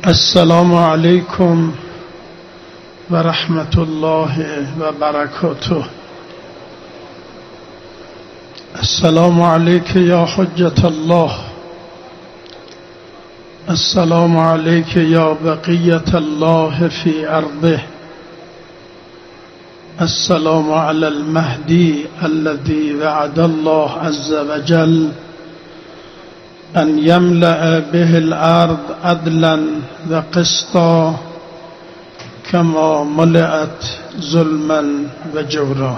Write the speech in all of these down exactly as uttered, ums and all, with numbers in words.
السلام علیکم و رحمت الله و برکاته. السلام علیک یا حجت الله، السلام علیک یا بقیت الله فی ارضه، السلام علی المهدی الذي وعد الله عز وجل ان يملأ به الارض عدلا و قسطا كما ملئت ظلما و جورا.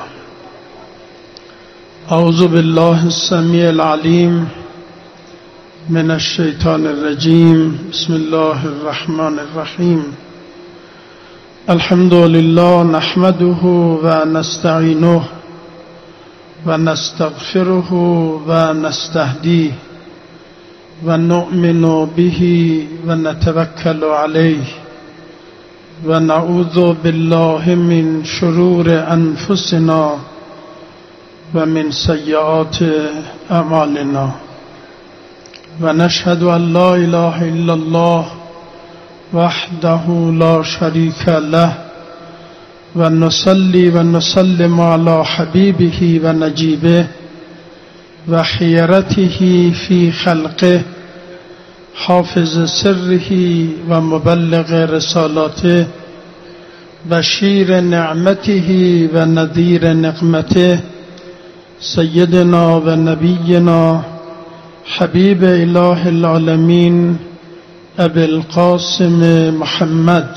اعوذ بالله السمیع العلیم من الشیطان الرجیم. بسم الله الرحمن الرحیم. الحمد لله نحمده و نستعینه و نستغفره و نستهدیه و نؤمن به و نتوکل علیه و نعوذ بالله من شرور انفسنا و من سیئات اعمالنا و نشهد ان لا اله الا الله وحده لا شریک له و نصلی و نسلم علی حبیبه و نجیبه و خیرته فی خلقه حافظ سره و مبلغ رسالاته بشیر نعمته و نذیر نقمته سیدنا و نبینا حبیب اله العالمین ابی القاسم محمد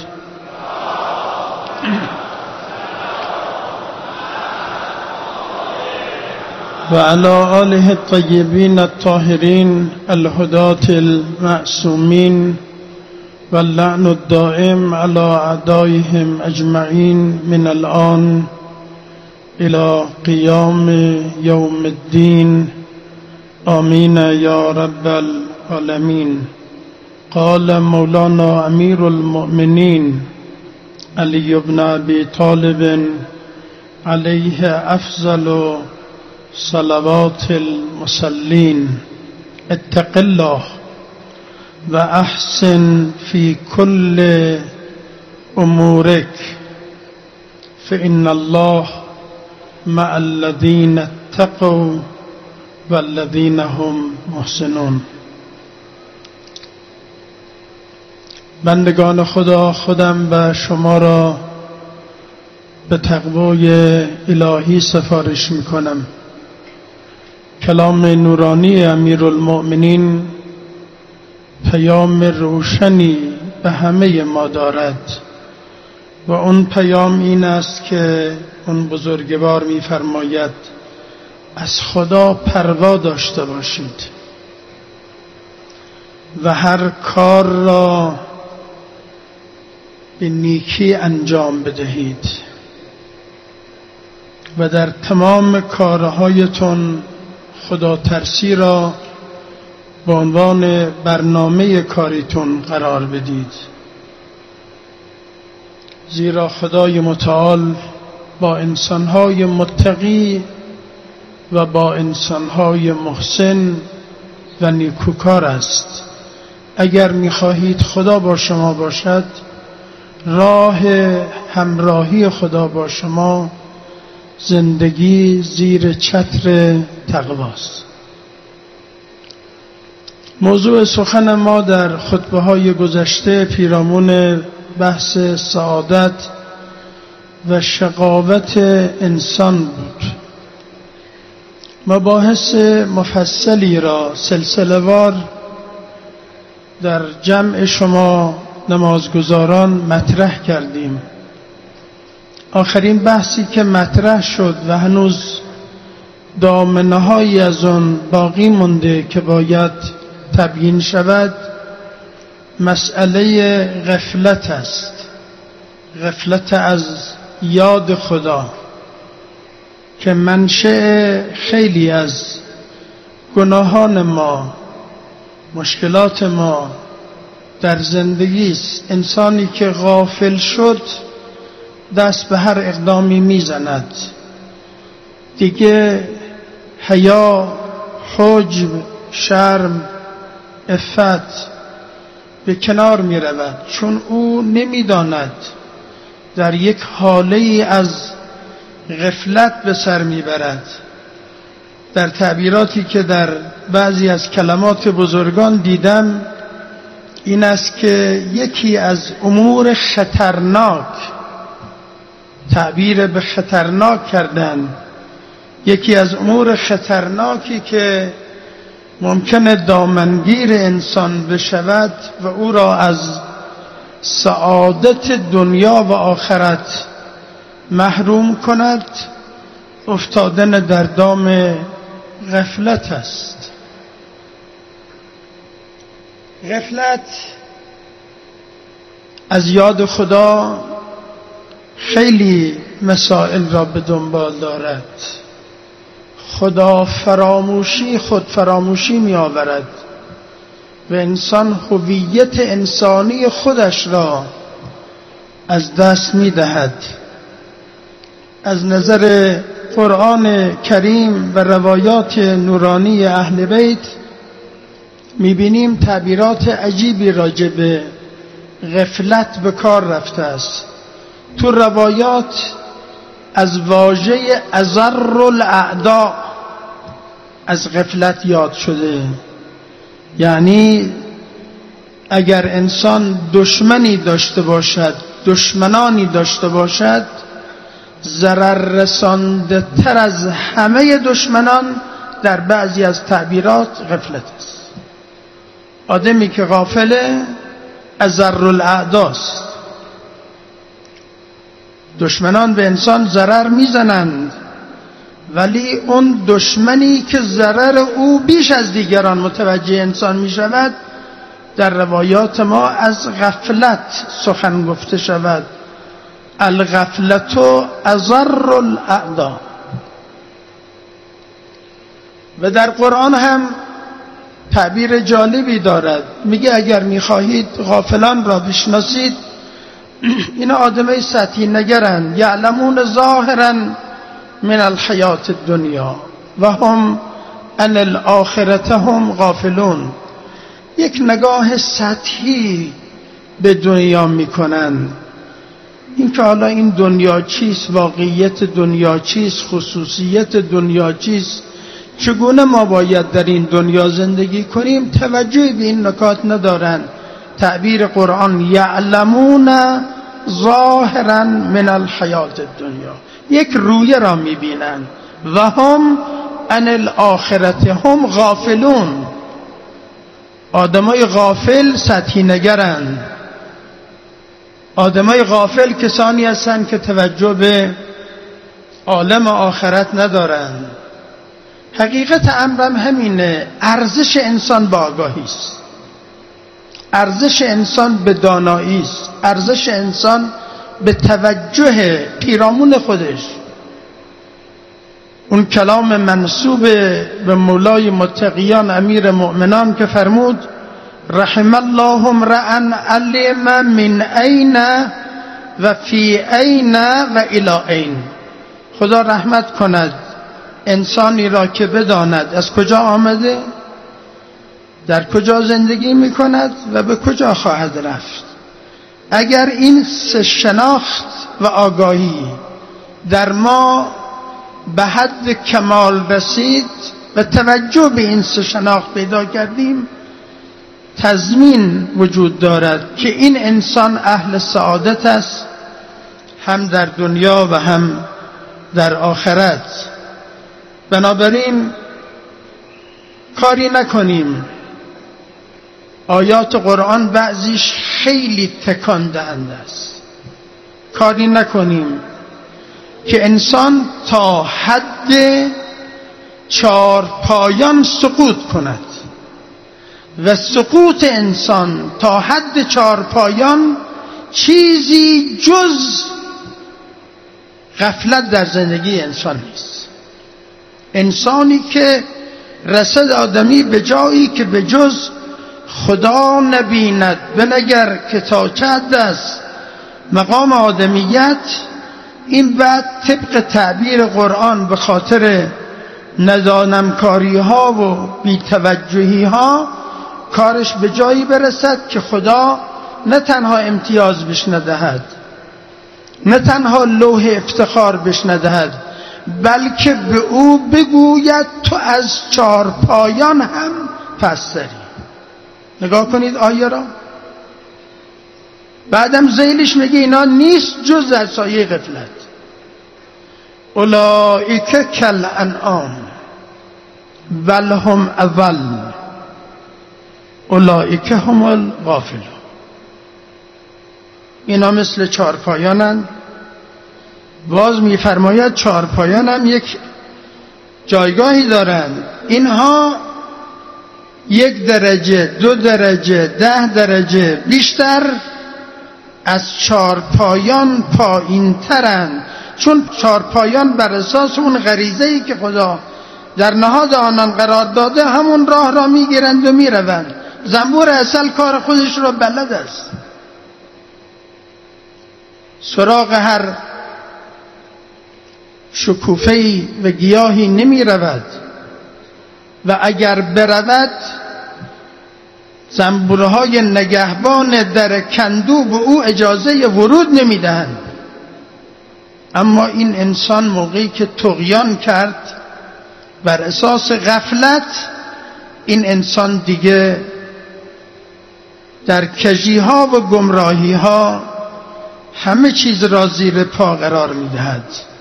و علی آله الطیبین الطاهرین الهداة المعصومین و اللعن الدائم علی اعدائهم اجمعین من الآن الى قیام یوم الدین. آمین یا رب العالمین. قال مولانا امیر المؤمنین علی بن ابی طالب علیه افضل صلوات المصلین: اتق الله و احسن فی کل امورک فإن الله مع الذین اتقوا والذین هم محسنون. بندگان خدا، خودم و شما را به تقوای الهی سفارش می کنم. کلام نورانی امیرالمؤمنین پیام روشنی به همه ما دارد و اون پیام این است که اون بزرگوار می فرماید از خدا پروا داشته باشید و هر کار را به نیکی انجام بدهید و در تمام کارهایتون خدا ترسی را به عنوان برنامه کاریتون قرار بدید، زیرا خدای متعال با انسانهای متقی و با انسانهای محسن و نیکوکار است. اگر می‌خواهید خدا با شما باشد، راه همراهی خدا با شما زندگی زیر چتر تقواست. موضوع سخن ما در خطبه های گذشته پیرامون بحث سعادت و شقاوت انسان بود. مباحث مفصلی را سلسله وار در جمع شما نمازگزاران مطرح کردیم. آخرین بحثی که مطرح شد و هنوز دامنه‌هایی از آن باقی مونده که باید تبیین شود، مسئله غفلت است. غفلت از یاد خدا که منشأ خیلی از گناهان ما، مشکلات ما در زندگی است. انسانی که غافل شد دست به هر اقدامی میزند، دیگه حیا، حجب، شرم، عفت به کنار می رود، چون او نمی داند در یک حاله از غفلت به سر می برد. در تعبیراتی که در بعضی از کلمات بزرگان دیدم این است که یکی از امور خطرناک، تعبیر به خطرناک کردن، یکی از امور خطرناکی که ممکنه دامنگیر انسان بشود و او را از سعادت دنیا و آخرت محروم کند، افتادن در دام غفلت است. غفلت از یاد خدا خیلی مسائل را به دنبال دارد. خدا فراموشی خود فراموشی می آورد و انسان هویت انسانی خودش را از دست می دهد. از نظر قرآن کریم و روایات نورانی اهل بیت می بینیم تعبیرات عجیبی راجع به غفلت به کار رفته است. تو روایات از واژه اضر الاعداء از غفلت یاد شده، یعنی اگر انسان دشمنی داشته باشد، دشمنانی داشته باشد، ضرر رسانده تر از همه دشمنان در بعضی از تعبیرات غفلت است. آدمی که غافله اضر الاعداء است. دشمنان به انسان ضرر میزنند، ولی اون دشمنی که ضرر او بیش از دیگران متوجه انسان می شود در روایات ما از غفلت سخن گفته شود. الغفلت اضر الاعداء. و در قرآن هم تعبیر جالبی دارد، میگه اگر میخواهید غافلان را بشناسید، اینا آدمای سطحی نگرند، یعلمون ظاهرا من الحیات الدنیا و هم عن الاخرة هم غافلون. یک نگاه سطحی به دنیا میکنن، این که حالا این دنیا چیست، واقعیت دنیا چیست، خصوصیت دنیا چیست، چگونه ما باید در این دنیا زندگی کنیم، توجهی به این نکات ندارن. تعبیر قرآن یعلمون ظاهرا من الحیات الدنیا، یک رویه را میبینن. و هم عن الاخرة هم غافلون. آدمای غافل سطحی نگرند. آدمای غافل کسانی هستند که توجه به عالم آخرت ندارند. حقیقت امرم همینه، ارزش انسان به آگاهی است، ارزش انسان به دانایی است، ارزش انسان به توجه پیرامون خودش. اون کلام منسوب به مولای متقیان امیر مؤمنان که فرمود رحم الله امرأ علم من این و فی این و الی این. خدا رحمت کند انسانی را که بداند از کجا آمده، در کجا زندگی می کند و به کجا خواهد رفت. اگر این سه شناخت و آگاهی در ما به حد کمال رسید و توجه به این سه شناخت پیدا کردیم، تضمین وجود دارد که این انسان اهل سعادت است، هم در دنیا و هم در آخرت. بنابراین کاری نکنیم. آیات قرآن بعضیش خیلی تکان دهنده است. کاری نکنیم که انسان تا حد چار پایان سقوط کند و سقوط انسان تا حد چار پایان چیزی جز غفلت در زندگی انسان نیست. انسانی که رسد آدمی به جایی که به جز خدا نبیند، بنگر که تا چه حد است مقام آدمیت، این بعد طبق تعبیر قرآن به خاطر ندانمکاری ها و بی‌توجهی ها کارش به جایی برسد که خدا نه تنها امتیاز بهش ندهد، نه تنها لوح افتخار بهش ندهد، بلکه به او بگوید تو از چهار پایان هم پستری. نگاه کنید آیه را. بعدم ذیلش میگه اینا نیست جز از سایه غفلت. اولئک کالانعام بل هم اضل اولئک هم الغافلون. اینا مثل چارپایانند. باز میفرماید چارپایان هم یک جایگاهی دارند. اینها یک درجه، دو درجه، ده درجه بیشتر از چارپایان پایین ترند، چون چارپایان بر اساس اون غریزه‌ای که خدا در نهاد آنان قرار داده همون راه را میگیرند و میروند. زنبور عسل کار خودش را بلد است، سراغ هر شکوفه‌ای و گیاهی نمی رود و اگر برود زنبورهای نگهبان در کندو به او اجازه ورود نمی دهند. اما این انسان موقعی که طغیان کرد بر اساس غفلت، این انسان دیگه در کژی‌ها و گمراهی‌ها همه چیز را زیر پا قرار می دهد.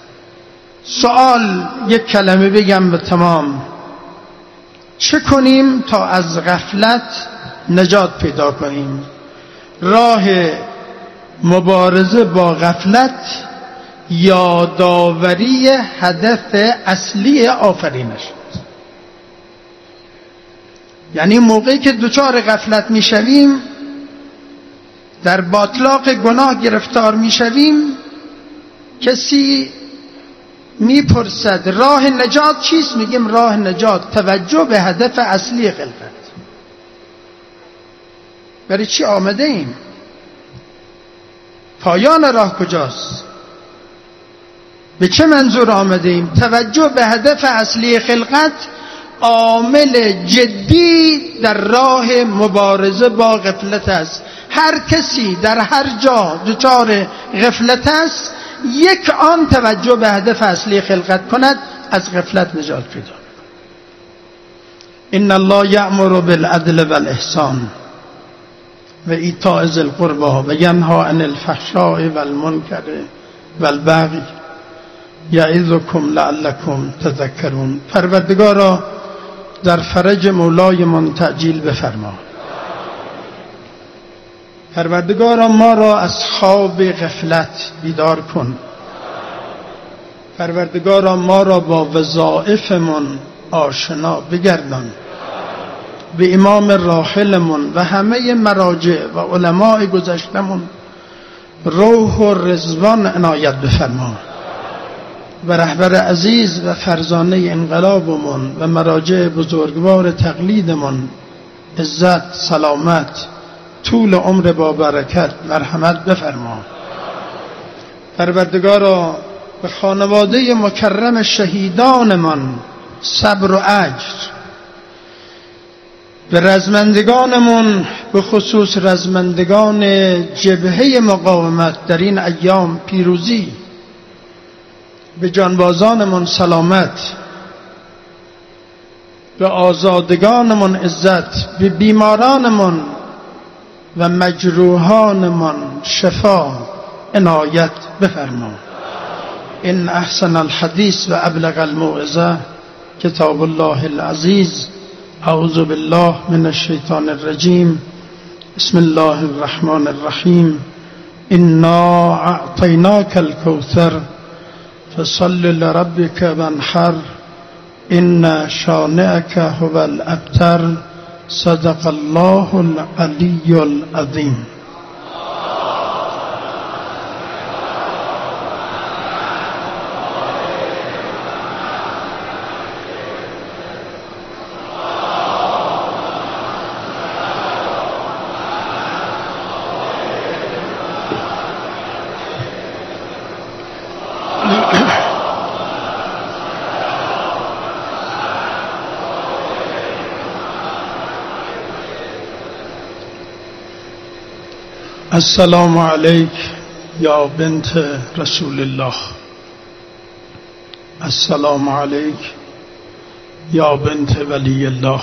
سوال یک کلمه بگم به تمام: چه کنیم تا از غفلت نجات پیدا کنیم؟ راه مبارزه با غفلت یادآوری هدف اصلی آفرینش. یعنی موقعی که دچار غفلت میشویم، در باطلاق گناه گرفتار میشویم، کسی میپرسد راه نجات چیست؟ میگیم راه نجات توجه به هدف اصلی خلقت. برای چی آمده ایم؟ پایان راه کجاست؟ به چه منظور آمده ایم؟ توجه به هدف اصلی خلقت عامل جدی در راه مبارزه با غفلت است. هر کسی در هر جا دچار غفلت است، یک آن توجه به هدف اصلی خلقت کند، از غفلت نجات پیدا. ان الله یأمر بالعدل والاحسان و ایتاء ذی القربى و ینهی عن الفحشاء والمنکر والبغی یعظکم لعلکم تذکرون. پروردگارا در فرج مولایمان تعجیل بفرما. پروردگارا ما را از خواب غفلت بیدار کن. پروردگارا ما را با وظایفمون آشنا بگردان. به امام راحلمون و همه مراجع و علماء گذشتمون روح و رضوان عنایت بفرما. و رهبر عزیز و فرزانه انقلابمون و مراجع بزرگوار تقلیدمون عزت، سلامت، طول عمر با برکت مرحمت بفرما. پروردگارا به خانواده مکرم شهیدانمان صبر و اجر، به رزمندگانمون به خصوص رزمندگان جبهه مقاومت در این ایام پیروزی، به جانبازانمون سلامت، به آزادگانمون عزت، به بیمارانمون و مجروحانمون شفا عنایت بفرما. ان احسن الحدیث و ابلغ الموعظه کتاب الله العزیز. اعوذ بالله من الشیطان الرجیم. بسم الله الرحمن الرحیم. انا اعطیناک الکوثر فصل لربک وانحر ان شانئک هو الابتر. صدق الله العلی العظیم. السلام عليك يا بنت رسول الله. السلام عليك يا بنت ولي الله.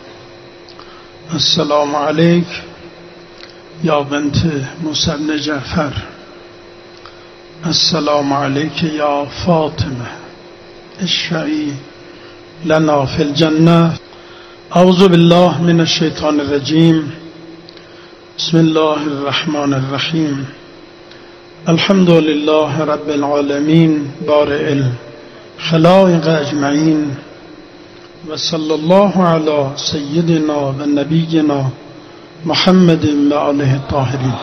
السلام عليك يا بنت موسى بن جعفر. السلام عليك يا فاطمة اشفعي لنا في الجنة. أعوذ بالله من الشيطان الرجيم. بسم الله الرحمن الرحيم. الحمد لله رب العالمين بارئ الخلائق أجمعين، وصلى الله على سيدنا ونبينا محمد وآله الطاهرين.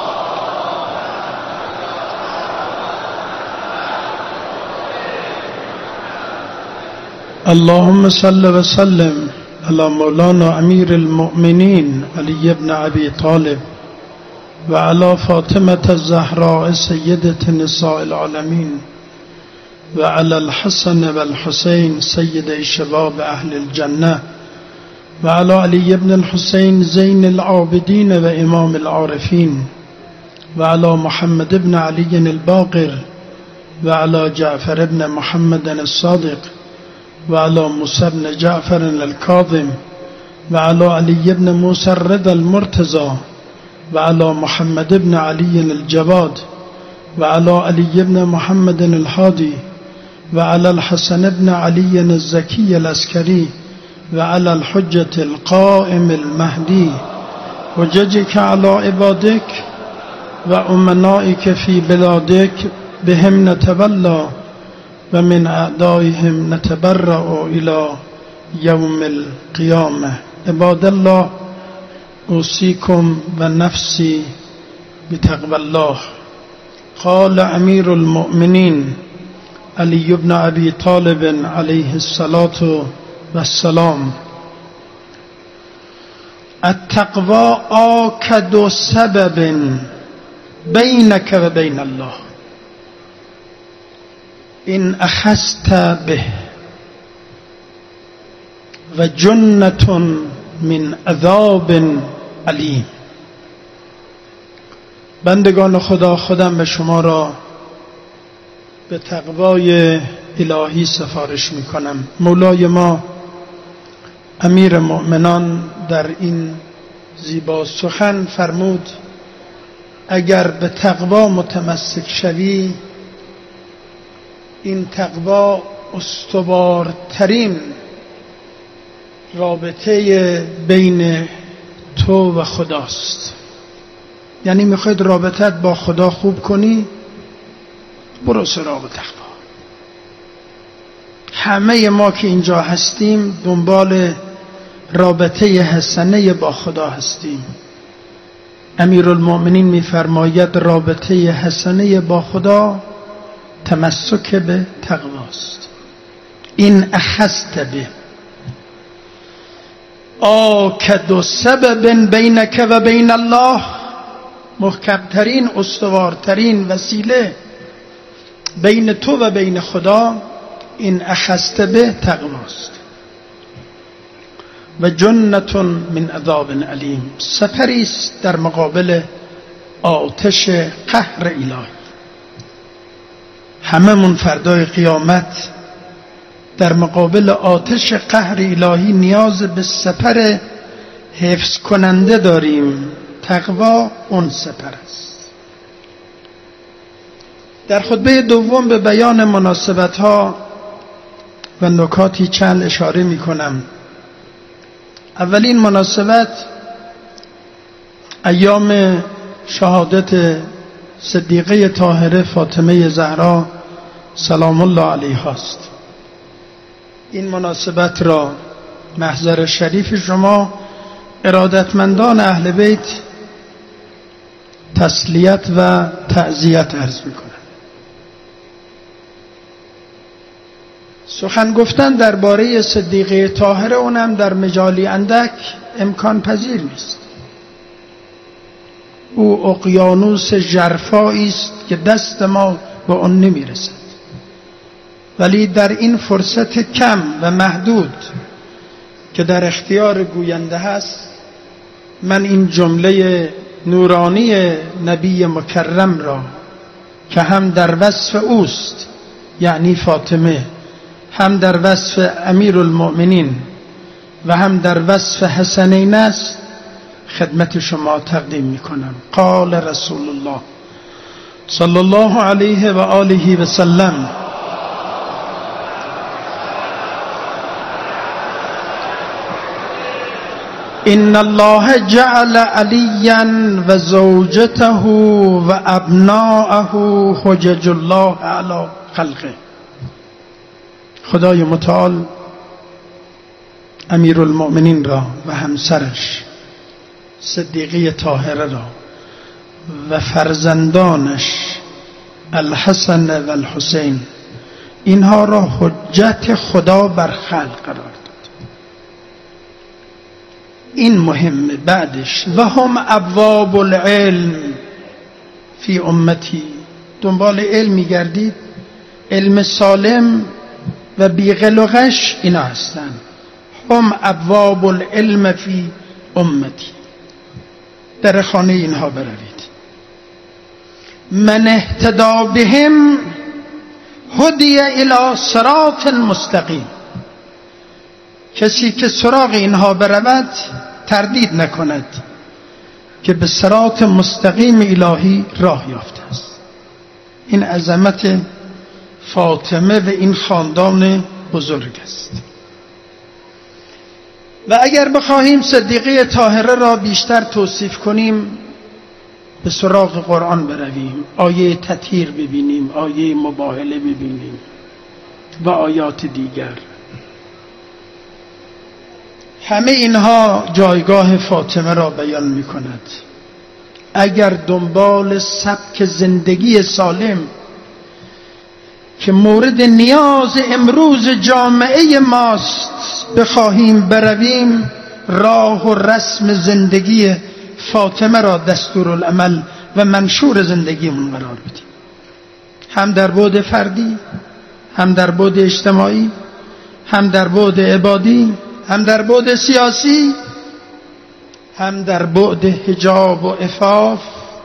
اللهم صل وسلم على مولانا أمير المؤمنين علي بن أبي طالب وعلى فاطمة الزهراء سيدة نساء العالمين وعلى الحسن والحسين سيد شباب أهل الجنة وعلى علي بن الحسين زين العابدين وإمام العارفين وعلى محمد بن علي الباقر وعلى جعفر بن محمد الصادق وعلى موسى بن جعفر الكاظم وعلى علي بن موسى الرضا المرتضى وعلى محمد بن علي الجواد وعلى علي بن محمد الهادي وعلى الحسن بن علي الزكي العسكري وعلى الحجة القائم المهدي حججك على عبادك وأمنائك في بلادك بهم نتولى ومن أعدائهم نتبرأ إلى يوم القيامة. عباد الله، أوصيكم ونفسي بتقوى الله. قال أمير المؤمنين علي بن أبي طالب عليه الصلاة والسلام: التقوى آكد سبب بينك وبين الله إن أخذت به وجنة من عذاب علیم. بندگان خدا، خودم به شما را به تقوای الهی سفارش می کنم. مولای ما امیر مؤمنان در این زیبا سخن فرمود: اگر به تقوا متمسک شوی، این تقوا استوارترین رابطه بین تو و خداست. یعنی میخواید رابطت با خدا خوب کنی، برو سراغ تقوا. همه ما که اینجا هستیم دنبال رابطه حسنه با خدا هستیم. امیرالمؤمنین میفرماید رابطه حسنه با خدا تمسک به تقواست. این اخذت به آکد سبب بینک و بین الله، محکمترین استوارترین وسیله بین تو و بین خدا این اخذت به تقواست. و جنة من عذاب علیم، سپریست در مقابل آتش قهر الهی. همه من فردای قیامت در مقابل آتش قهر الهی نیاز به سپر حفظ کننده داریم. تقوا اون سپر است. در خطبه دوم به بیان مناسبت ها و نکاتی چند اشاره می کنم. اولین مناسبت ایام شهادت صدیقه طاهره فاطمه زهرا سلام الله علیها است. این مناسبت را محضر شریف شما ارادتمندان اهل بیت تسلیت و تعزیت عرض میکنم. سخن گفتن درباره صدیقه طاهره اونم در مجالی اندک امکان پذیر نیست. او اقیانوس ژرفایی است که دست ما به آن نمیرسد، ولی در این فرصت کم و محدود که در اختیار گوینده هست من این جمله نورانی نبی مکرم را که هم در وصف اوست، یعنی فاطمه، هم در وصف امیر المؤمنین و هم در وصف حسنین است، خدمت شما تقدیم میکنم. قال رسول الله صلی الله علیه و آله و سلم: ان الله جعل علیا و زوجته و ابناءه حجج الله علی خلقه. خدای متعال امیر المؤمنین را و همسرش صدیقه طاهره را و فرزندانش الحسن و الحسین، اینها را حجت خدا بر خلق قرار داد. این مهمه. بعدش و هم ابواب العلم فی امتی، دنبال علم میگردید، علم سالم و بیغل و غش اینا هستن. هم ابواب العلم فی امتی، در خانه اینها بروید. من اهتدی بهم هدی الی صراط مستقیم، کسی که سراغ اینها برود تردید نکند که به صراط مستقیم الهی راه یافته است. این عظمت فاطمه و این خاندان بزرگ است. و اگر بخواهیم صدیقه طاهره را بیشتر توصیف کنیم، به سراغ قرآن برویم، آیه تطهیر ببینیم، آیه مباهله ببینیم و آیات دیگر. همه اینها جایگاه فاطمه را بیان می کند. اگر دنبال سبک زندگی سالم که مورد نیاز امروز جامعه ماست بخواهیم برویم، راه و رسم زندگی فاطمه را دستورالعمل و منشور زندگیمون قرار بدیم، هم در بعد فردی، هم در بعد اجتماعی، هم در بعد عبادی، هم در بعد سیاسی، هم در بعد حجاب و عفاف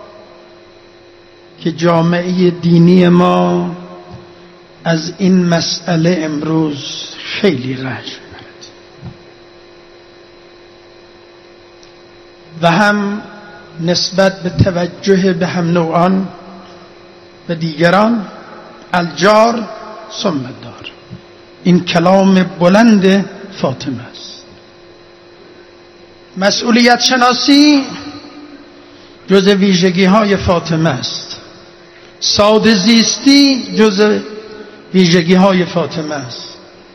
که جامعه دینی ما از این مسئله امروز خیلی رنج میبرد. و هم نسبت به توجه به هم نوعان و دیگران، الجار ثم الدار، این کلام بلند فاطمه است. مسئولیت شناسی جز ویژگی های فاطمه است. ساده زیستی جز ویژگی های فاطمه است.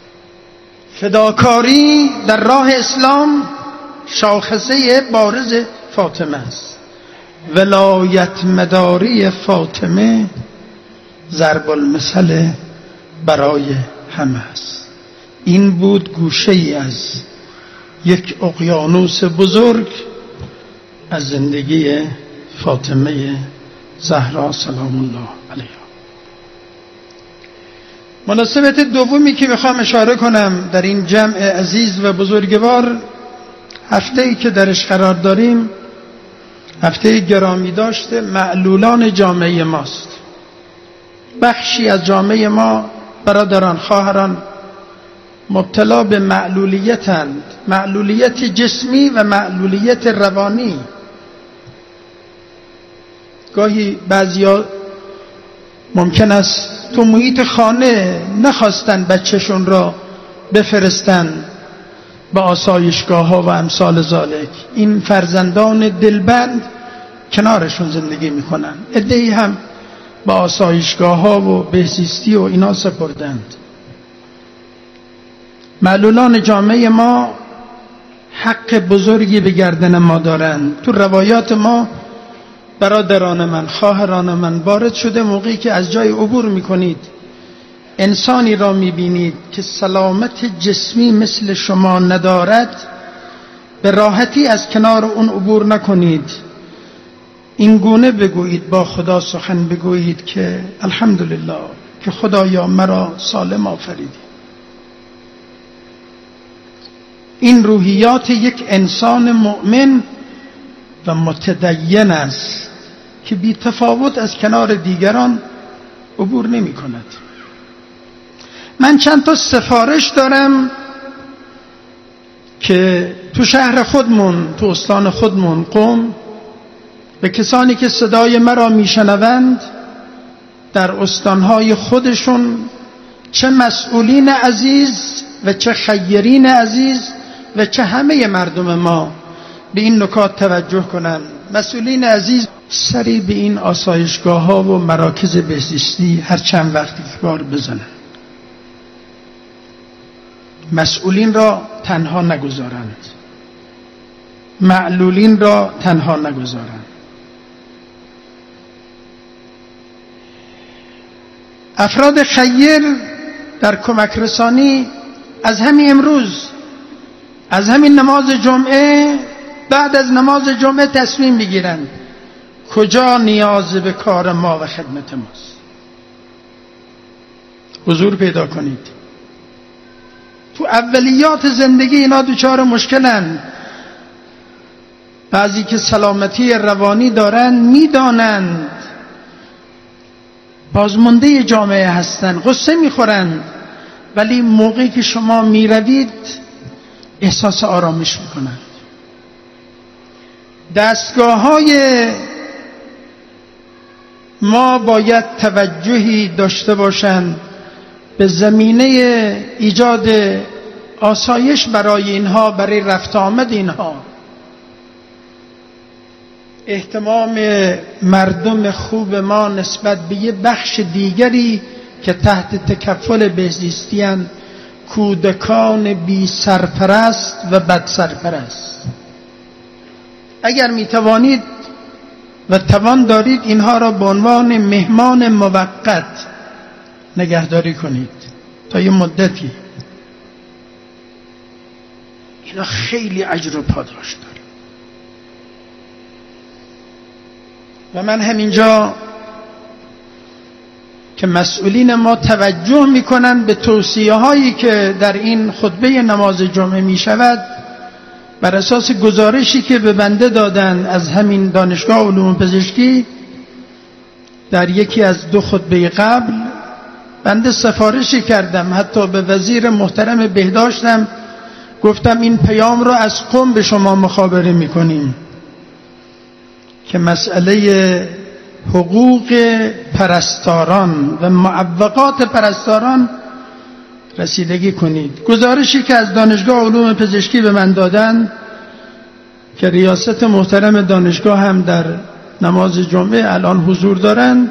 فداکاری در راه اسلام شاخصه بارز فاطمه است. ولایت مداری فاطمه ضرب المثل برای همه است. این بود گوشه ای از یک اقیانوس بزرگ از زندگی فاطمه زهرا سلام الله علیها. مناسبت دومی که میخوام اشاره کنم در این جمع عزیز و بزرگوار، هفته‌ای که درش قرار داریم هفته گرامی داشته معلولان جامعه ماست. بخشی از جامعه ما برادران خواهران مبتلا به معلولیتند، معلولیت جسمی و معلولیت روانی. گاهی بعضیا ممکن است تو محیط خانه نخواستن بچهشون را بفرستن به آسایشگاه ها و امثال ذالک، این فرزندان دلبند کنارشون زندگی میکنن. عده‌ای هم به آسایشگاه ها و بهزیستی و اینا سپردند. معلولان جامعه ما حق بزرگی به گردن ما دارند. تو روایات ما برادران من، خواهران من، وارد شده موقعی که از جای عبور میکنید انسانی را میبینید که سلامت جسمی مثل شما ندارد، به راحتی از کنار اون عبور نکنید. این گونه بگویید، با خدا سخن بگویید که الحمدلله که خدایا مرا سالم آفریدی. این روحیات یک انسان مؤمن و متدین است که بی تفاوت از کنار دیگران عبور نمی کند. من چند تا سفارش دارم که تو شهر خودمون، تو استان خودمون قم، به کسانی که صدای مرا میشنوند در استانهای خودشون، چه مسئولین عزیز و چه خیرین عزیز و چه همه مردم ما، به این نکات توجه کنند. مسئولین عزیز سری به این آسایشگاه ها و مراکز بهزیستی هر چند وقتی بار بزنند. مسئولین را تنها نگذارند، معلولین را تنها نگذارند. افراد خیر در کمک رسانی از همین امروز، از همین نماز جمعه، بعد از نماز جمعه تصمیم بگیرند کجا نیاز به کار ما و خدمت ماست. حضور پیدا کنید. تو اولیات زندگی اینا دوچار مشکلن. بعضی که سلامتی روانی دارن میدانند بازمانده جامعه هستن، غصه میخورند، ولی موقعی که شما میروید احساس آرامش میکنند. دستگاه های ما باید توجهی داشته باشند به زمینه ایجاد آسایش برای اینها، برای رفت آمد اینها. اهتمام مردم خوب ما نسبت به یه بخش دیگری که تحت تکفل بهزیستی اند، کودکان بی سرپرست و بد سرپرست. اگر می توانید و توان دارید اینها را به عنوان مهمان موقت نگهداری کنید تا یه مدتی. اینا خیلی اجر و پاداش داره. و من همینجا که مسئولین ما توجه میکنن به توصیه هایی که در این خطبه نماز جمعه میشود، بر اساس گزارشی که به بنده دادن از همین دانشگاه علوم پزشکی در یکی از دو خطبه قبل، بنده سفارشی کردم حتی به وزیر محترم بهداشتم، گفتم این پیام رو از قم به شما مخابره میکنیم که مسئله حقوق پرستاران و معوقات پرستاران رسیدگی کنید. گزارشی که از دانشگاه علوم پزشکی به من دادن که ریاست محترم دانشگاه هم در نماز جمعه الان حضور دارن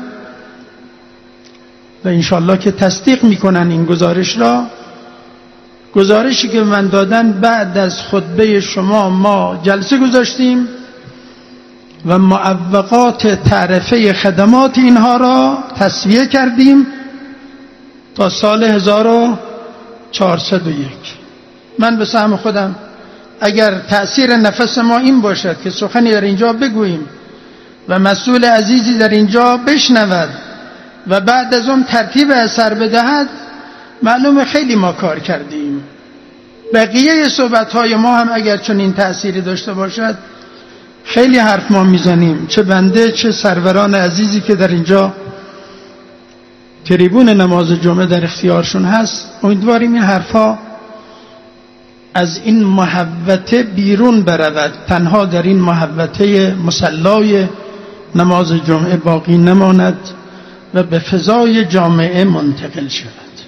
و انشالله که تصدیق میکنن این گزارش را، گزارشی که به من دادن بعد از خطبه شما ما جلسه گذاشتیم و معوقات تعرفه خدمات اینها را تصویه کردیم تا سال هزار و چهارصد و یک. من به سهم خودم اگر تأثیر نفس ما این باشد که سخنی در اینجا بگوییم و مسئول عزیزی در اینجا بشنود و بعد از اون ترتیب اثر بدهد، معلومه خیلی ما کار کردیم. بقیه صحبت‌های ما هم اگر چون این تأثیری داشته باشد خیلی حرف ما میزنیم، چه بنده چه سروران عزیزی که در اینجا تریبون نماز جمعه در اختیارشون هست. امیدواریم این حرفا از این محوطه بیرون برود، تنها در این محوطه مصلای نماز جمعه باقی نماند و به فضای جامعه منتقل شود.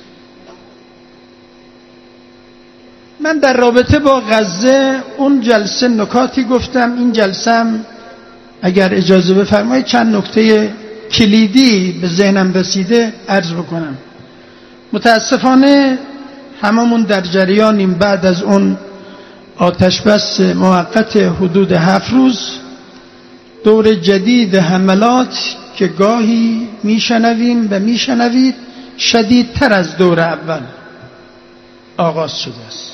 من در رابطه با غزه اون جلسه نکاتی گفتم، این جلسه هم اگر اجازه بفرمایید چند نکته کلیدی به ذهنم رسیده عرض بکنم. متاسفانه هممون در جریانیم بعد از اون آتش بس موقت حدود هفت روز، دور جدید حملات که گاهی میشنویم و میشنوید شدیدتر از دور اول آغاز شده است.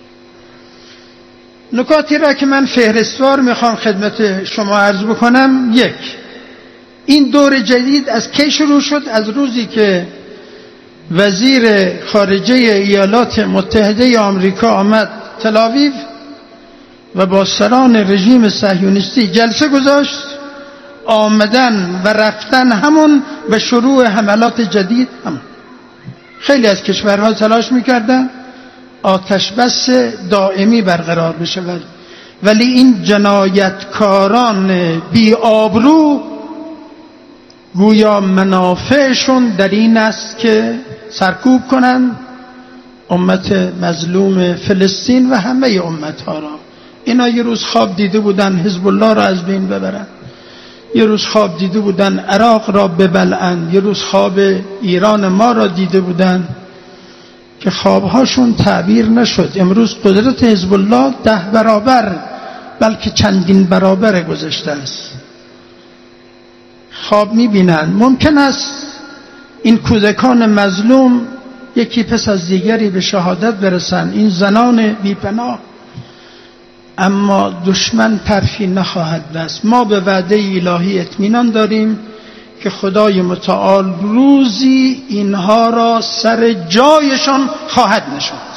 نکاتی را که من فهرستوار میخوام خدمت شما عرض بکنم: یک، این دور جدید از کی شروع شد؟ از روزی که وزیر خارجه ایالات متحده آمریکا آمد تل آویو و با سران رژیم صهیونیستی جلسه گذاشت، آمدن و رفتن همون به شروع حملات جدید. همون خیلی از کشورها تلاش میکردن آتش بس دائمی برقرار بشود، ولی این جنایتکاران بی آبرو گویا منافعشون در این است که سرکوب کنند امت مظلوم فلسطین و همه امتها را. اینا یه روز خواب دیده بودن حزب الله را از بین ببرن، یه روز خواب دیده بودن عراق را ببلعن، یه روز خواب ایران ما را دیده بودن که خوابهاشون تعبیر نشد. امروز قدرت حزب الله ده برابر بلکه چندین برابر گذشته است. خواب میبینن ممکن است این کودکان مظلوم یکی پس از دیگری به شهادت برسن، این زنان بیپناه، اما دشمن ترفی نخواهد بست. ما به وعده الهی اطمینان داریم که خدای متعال روزی اینها را سر جایشان خواهد نشاند.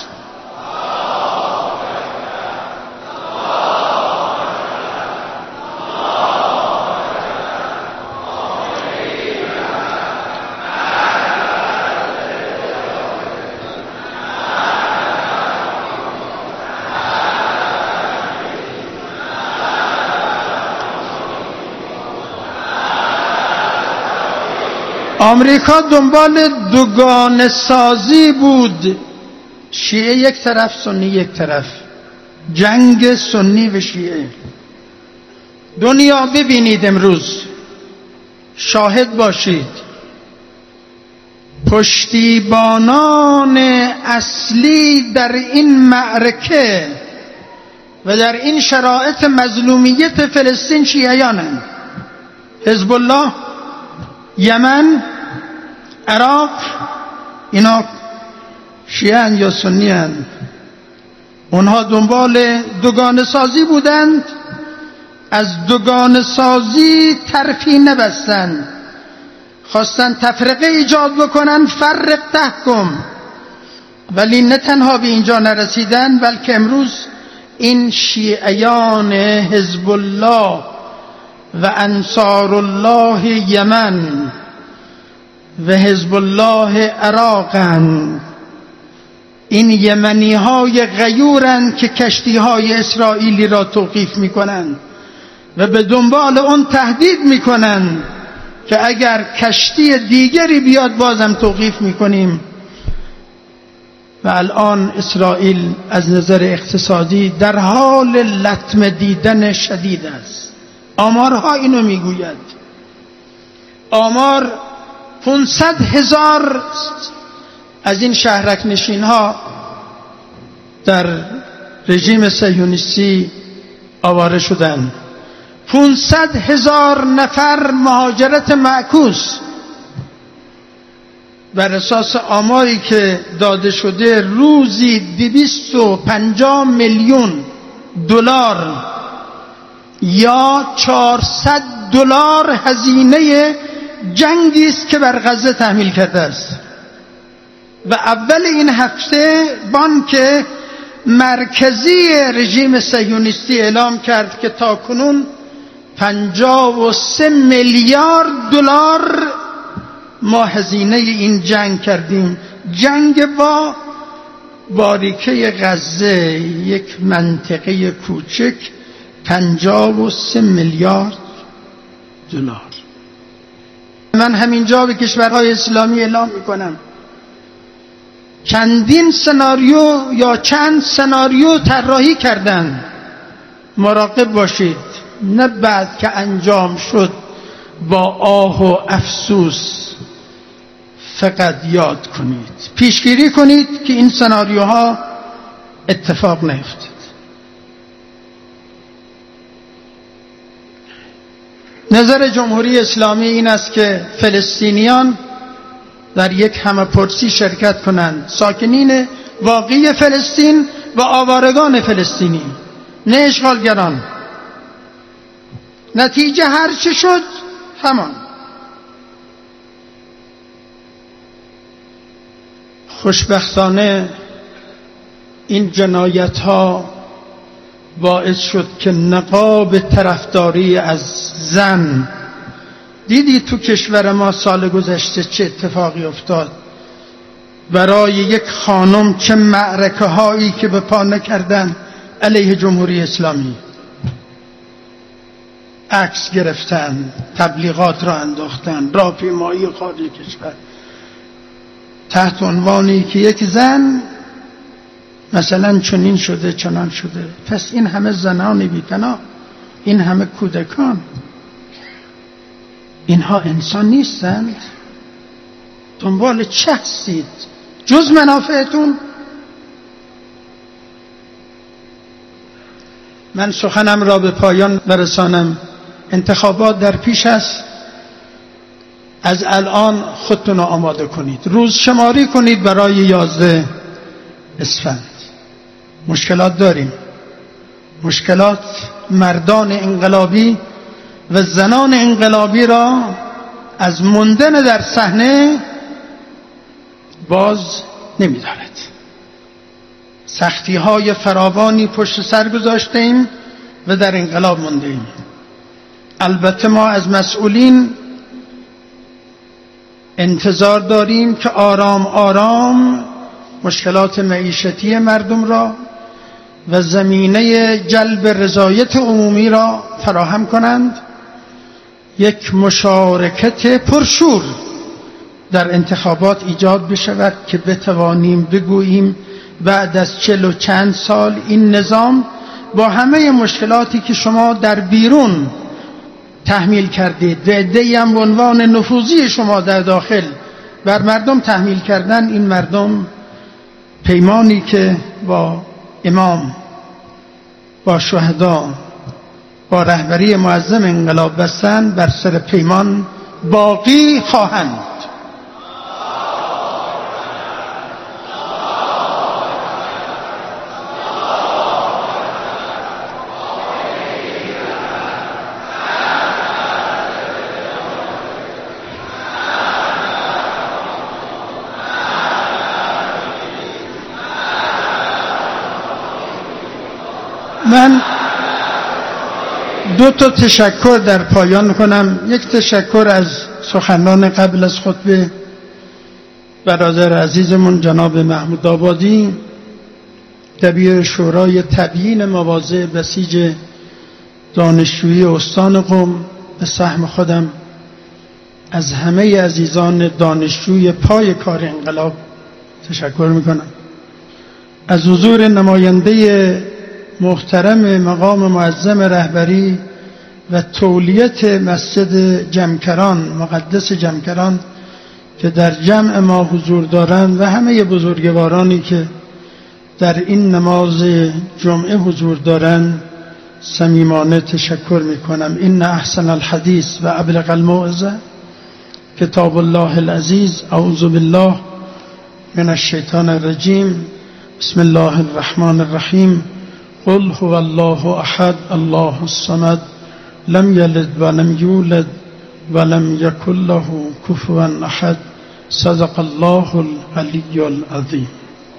آمریکا دنبال دوگانه سازی بود، شیعه یک طرف سنی یک طرف، جنگ سنی و شیعه. دنیا ببینید امروز، شاهد باشید، پشتیبانان اصلی در این معرکه و در این شرایط مظلومیت فلسطین شیعیانند. حزب الله، یمن، عراق، اینا شیعه یا سنی هستند. اونها دنبال دوگانه سازی بودند، از دوگانه سازی ترفی نبستند، خواستن تفرقه ایجاد بکنن، فرق تحکم. ولی نه تنها به اینجا نرسیدن، بلکه امروز این شیعیان حزب الله و انصار الله یمن و حزب الله عراقن، این یمنی های غیورن که کشتی های اسرائیلی را توقیف میکنن و به دنبال اون تهدید میکنن که اگر کشتی دیگری بیاد بازم توقیف میکنیم. و الان اسرائیل از نظر اقتصادی در حال لطمه دیدن شدید است. آمارها اینو میگوید. آمار پانصد هزار از این شهرک نشین ها در رژیم صهیونیستی آواره شدند. پانصد هزار نفر مهاجرت معکوس. بر اساس آماری که داده شده روزی دویست و پنجاه میلیون دلار یا چهارصد دلار هزینه جنگی است که بر غزه تحمیل کرده است. و اول این هفته بانک مرکزی رژیم صهیونیستی اعلام کرد که تاکنون پنجاه و سه میلیارد دلار ما هزینه این جنگ کردیم. جنگ با باریکه غزه، یک منطقه کوچک، پنجاه و سه میلیارد دلار. من همینجا به کشورهای اسلامی اعلام میکنم چندین سناریو یا چند سناریو طراحی کردن. مراقب باشید نه بعد که انجام شد با آه و افسوس فقط یاد کنید، پیشگیری کنید که این سناریوها اتفاق نیفتد. نظر جمهوری اسلامی این است که فلسطینیان در یک همه‌پرسی شرکت کنند، ساکنین واقعی فلسطین و آوارگان فلسطینی، نه اشغالگران. نتیجه هر چه شد همان. خوشبختانه این جنایت ها باعث شد که نقاب طرفداری از زن، دیدی تو کشور ما سال گذشته چه اتفاقی افتاد برای یک خانم، چه معرکه هایی که به پا نکردن علیه جمهوری اسلامی، عکس گرفتن، تبلیغات را انداختن، راهپیمایی خارج کشور تحت عنوانی که یک زن مثلا چنین شده چنان شده. پس این همه زنان بی‌پناه، این همه کودکان، اینها انسان نیستند؟ دنبال چه هستید جز منافعتون؟ من سخنم را به پایان برسانم. انتخابات در پیش است. از الان خودتون آماده کنید، روز شماری کنید برای یازده اسفند. مشکلات داریم، مشکلات مردان انقلابی و زنان انقلابی را از موندن در صحنه باز نمی‌دارد. سختی های فراوانی پشت سر گذاشته ایم و در انقلاب مونده ایم. البته ما از مسئولین انتظار داریم که آرام آرام مشکلات معیشتی مردم را و زمینه جلب رضایت عمومی را فراهم کنند، یک مشارکت پرشور در انتخابات ایجاد بشود که بتوانیم بگوییم بعد از چل و چند سال این نظام با همه مشکلاتی که شما در بیرون تحمیل کردید و عده‌ای هم به عنوان نفوذی شما در داخل بر مردم تحمیل کردن، این مردم پیمانی که با امام، با شهدا، با رهبری معظم انقلاب بستند بر سر پیمان باقی خواهند. من دو تا تشکر در پایان کنم. یک تشکر از سخنان قبل از خطبه، برادر عزیزمون جناب محمود آبادی، دبیر شورای تبیین مواضع بسیج دانشجویی استان قم. به سهم خودم از همه عزیزان دانشجوی پای کار انقلاب تشکر میکنم. از حضور نماینده محترم مقام معظم رهبری و تولیت مسجد جمکران، مقدس جمکران، که در جمع ما حضور دارند و همه بزرگوارانی که در این نماز جمعه حضور دارند صمیمانه تشکر میکنم. این احسن الحدیث و ابلغ الموعظه کتاب الله العزیز. اعوذ بالله من الشیطان الرجیم. بسم الله الرحمن الرحیم. قل هو الله احد الله الصمد لم یلد ولم یولد ولم یکن له کفوا احد. صدق الله العلی العظیم.